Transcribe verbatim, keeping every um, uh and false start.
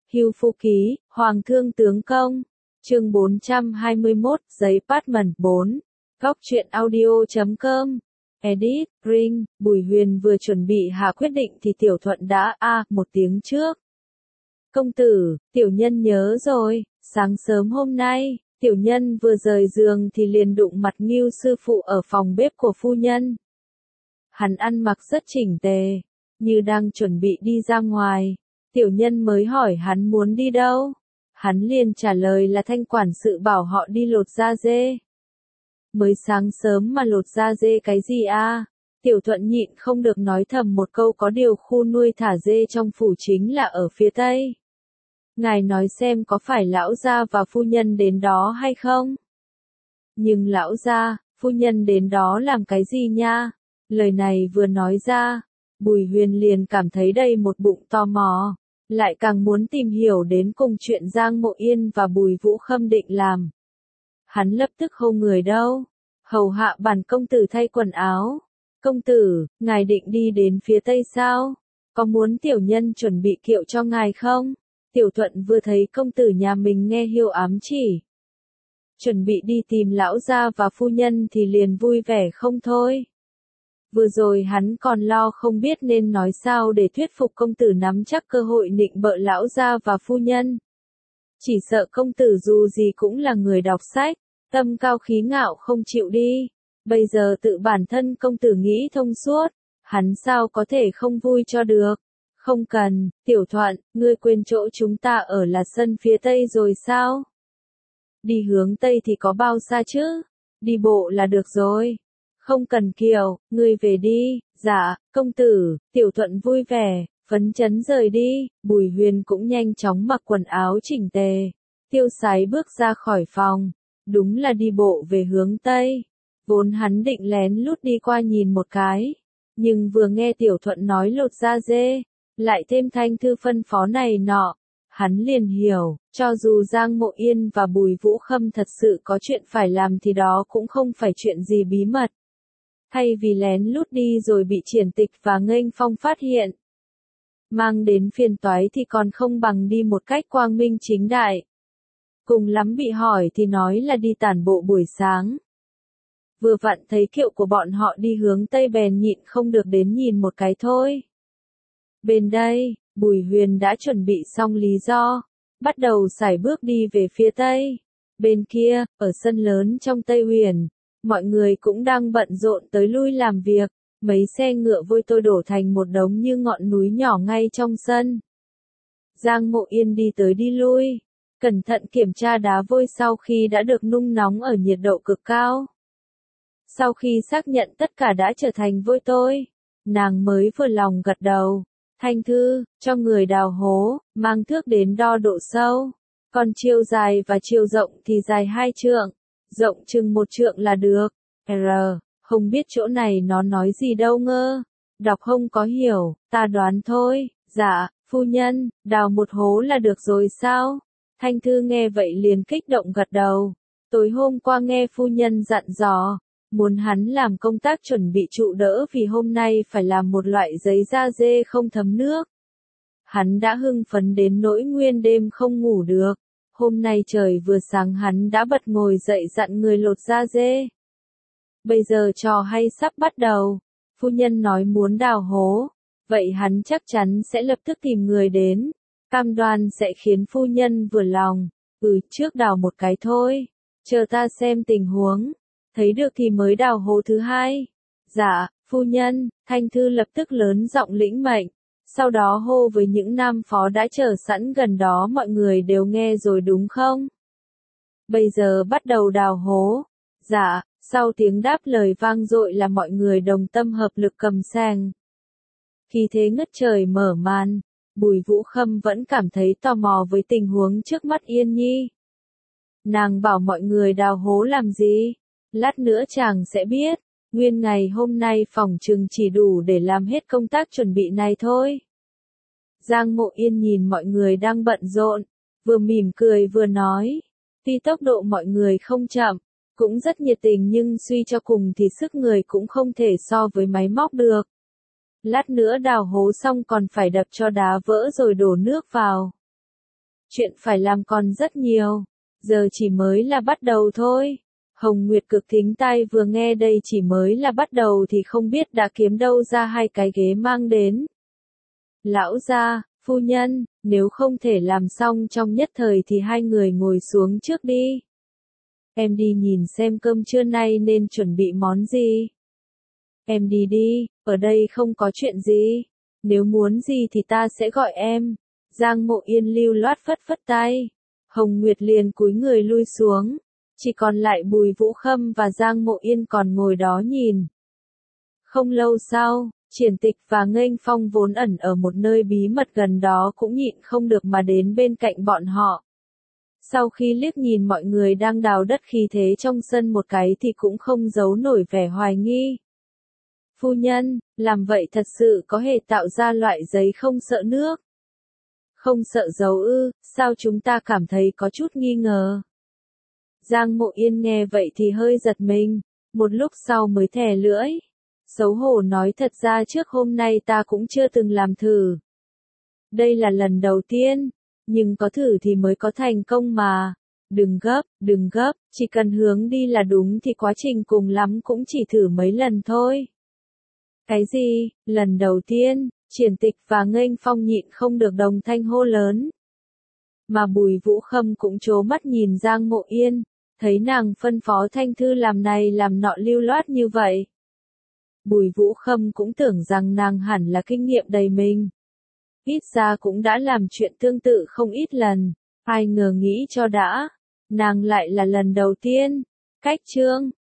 Hưu Phu Ký, Hoàng Thương Tướng Công. Chương bốn trăm hai mươi mốt, Giấy Patman bốn. Góc truyện audio chấm com. Edit, Ring, Bùi Huyền vừa chuẩn bị hạ quyết định thì Tiểu Thuận đã a à, một tiếng trước. Công tử, tiểu nhân nhớ rồi, sáng sớm hôm nay, tiểu nhân vừa rời giường thì liền đụng mặt Ngưu sư phụ ở phòng bếp của phu nhân. Hắn ăn mặc rất chỉnh tề, như đang chuẩn bị đi ra ngoài. Tiểu nhân mới hỏi hắn muốn đi đâu. Hắn liền trả lời là Thanh quản sự bảo họ đi lột da dê. Mới sáng sớm mà lột da dê cái gì a? Tiểu Thuận nhịn không được nói thầm một câu, có điều khu nuôi thả dê trong phủ chính là ở phía tây. Ngài nói xem có phải lão gia và phu nhân đến đó hay không? Nhưng lão gia, phu nhân đến đó làm cái gì nha? Lời này vừa nói ra, Bùi Huyền liền cảm thấy đầy một bụng tò mò, lại càng muốn tìm hiểu đến cùng chuyện Giang Mộ Yên và Bùi Vũ Khâm định làm. Hắn lập tức hô người đâu, hầu hạ bản công tử thay quần áo. Công tử, ngài định đi đến phía tây sao? Có muốn tiểu nhân chuẩn bị kiệu cho ngài không? Tiểu Thuận vừa thấy công tử nhà mình nghe hiêu ám chỉ, chuẩn bị đi tìm lão gia và phu nhân thì liền vui vẻ không thôi. Vừa rồi hắn còn lo không biết nên nói sao để thuyết phục công tử nắm chắc cơ hội nịnh bợ lão gia và phu nhân. Chỉ sợ công tử dù gì cũng là người đọc sách, tâm cao khí ngạo không chịu đi. Bây giờ tự bản thân công tử nghĩ thông suốt, hắn sao có thể không vui cho được. Không cần, Tiểu Thuận, ngươi quên chỗ chúng ta ở là sân phía tây rồi sao? Đi hướng tây thì có bao xa chứ? Đi bộ là được rồi. Không cần kiều, ngươi về đi. Dạ, công tử. Tiểu Thuận vui vẻ, phấn chấn rời đi. Bùi Huyền cũng nhanh chóng mặc quần áo chỉnh tề, tiêu sái bước ra khỏi phòng. Đúng là đi bộ về hướng tây. Vốn hắn định lén lút đi qua nhìn một cái, nhưng vừa nghe Tiểu Thuận nói lột da dê, lại thêm Thanh thư phân phó này nọ, hắn liền hiểu, cho dù Giang Mộ Yên và Bùi Vũ Khâm thật sự có chuyện phải làm thì đó cũng không phải chuyện gì bí mật. Thay vì lén lút đi rồi bị Triển Tịch và Nghênh Phong phát hiện, mang đến phiền toái thì còn không bằng đi một cách quang minh chính đại. Cùng lắm bị hỏi thì nói là đi tản bộ buổi sáng. Vừa vặn thấy kiệu của bọn họ đi hướng tây bèn nhịn không được đến nhìn một cái thôi. Bên đây, Bùi Huyền đã chuẩn bị xong lý do, bắt đầu sải bước đi về phía tây. Bên kia, ở sân lớn trong Tây Huyền, mọi người cũng đang bận rộn tới lui làm việc, mấy xe ngựa vôi tôi đổ thành một đống như ngọn núi nhỏ ngay trong sân. Giang Mộ Yên đi tới đi lui, cẩn thận kiểm tra đá vôi sau khi đã được nung nóng ở nhiệt độ cực cao. Sau khi xác nhận tất cả đã trở thành vôi tôi, nàng mới vừa lòng gật đầu. Thanh thư, cho người đào hố, mang thước đến đo độ sâu. Còn chiều dài và chiều rộng thì dài hai trượng, rộng chừng một trượng là được. R, không biết chỗ này nó nói gì đâu ngơ. Đọc không có hiểu, ta đoán thôi. Dạ, phu nhân, đào một hố là được rồi sao? Thanh thư nghe vậy liền kích động gật đầu. Tối hôm qua nghe phu nhân dặn dò, muốn hắn làm công tác chuẩn bị trụ đỡ vì hôm nay phải làm một loại giấy da dê không thấm nước. Hắn đã hưng phấn đến nỗi nguyên đêm không ngủ được. Hôm nay trời vừa sáng hắn đã bật ngồi dậy dặn người lột da dê. Bây giờ trò hay sắp bắt đầu. Phu nhân nói muốn đào hố, vậy hắn chắc chắn sẽ lập tức tìm người đến. Cam đoan sẽ khiến phu nhân vừa lòng. Ừ, trước đào một cái thôi, chờ ta xem tình huống. Thấy được thì mới đào hố thứ hai. Dạ, phu nhân. Thanh thư lập tức lớn giọng lĩnh mệnh. Sau đó hô với những nam phó đã chờ sẵn gần đó, mọi người đều nghe rồi đúng không? Bây giờ bắt đầu đào hố. Dạ, sau tiếng đáp lời vang dội là mọi người đồng tâm hợp lực cầm xàng. Khi thế ngất trời mở màn, Bùi Vũ Khâm vẫn cảm thấy tò mò với tình huống trước mắt Yên Nhi. Nàng bảo mọi người đào hố làm gì? Lát nữa chàng sẽ biết, nguyên ngày hôm nay phòng chừng chỉ đủ để làm hết công tác chuẩn bị này thôi. Giang Mộ Yên nhìn mọi người đang bận rộn, vừa mỉm cười vừa nói, tuy tốc độ mọi người không chậm, cũng rất nhiệt tình nhưng suy cho cùng thì sức người cũng không thể so với máy móc được. Lát nữa đào hố xong còn phải đập cho đá vỡ rồi đổ nước vào. Chuyện phải làm còn rất nhiều. Giờ chỉ mới là bắt đầu thôi. Hồng Nguyệt cực thính tai vừa nghe đây chỉ mới là bắt đầu thì không biết đã kiếm đâu ra hai cái ghế mang đến. Lão gia, phu nhân, nếu không thể làm xong trong nhất thời thì hai người ngồi xuống trước đi. Em đi nhìn xem cơm trưa nay nên chuẩn bị món gì. Em đi đi, ở đây không có chuyện gì. Nếu muốn gì thì ta sẽ gọi em. Giang Mộ Yên lưu loát phất phất tay. Hồng Nguyệt liền cúi người lui xuống. Chỉ còn lại Bùi Vũ Khâm và Giang Mộ Yên còn ngồi đó nhìn. Không lâu sau, Triển Tịch và Nghênh Phong vốn ẩn ở một nơi bí mật gần đó cũng nhịn không được mà đến bên cạnh bọn họ. Sau khi liếc nhìn mọi người đang đào đất khí thế trong sân một cái thì cũng không giấu nổi vẻ hoài nghi. Phu nhân, làm vậy thật sự có thể tạo ra loại giấy không sợ nước? Không sợ dấu ư, sao chúng ta cảm thấy có chút nghi ngờ? Giang Mộ Yên nghe vậy thì hơi giật mình, một lúc sau mới thè lưỡi. Xấu hổ nói thật ra trước hôm nay ta cũng chưa từng làm thử. Đây là lần đầu tiên, nhưng có thử thì mới có thành công mà. Đừng gấp, đừng gấp, chỉ cần hướng đi là đúng thì quá trình cùng lắm cũng chỉ thử mấy lần thôi. Cái gì, lần đầu tiên, Triển Tịch và Nghênh Phong nhịn không được đồng thanh hô lớn. Mà Bùi Vũ Khâm cũng trố mắt nhìn Giang Mộ Yên, thấy nàng phân phó Thanh Thư làm này làm nọ lưu loát như vậy. Bùi Vũ Khâm cũng tưởng rằng nàng hẳn là kinh nghiệm đầy mình. Ít ra cũng đã làm chuyện tương tự không ít lần, ai ngờ nghĩ cho đã, nàng lại là lần đầu tiên. Cách chương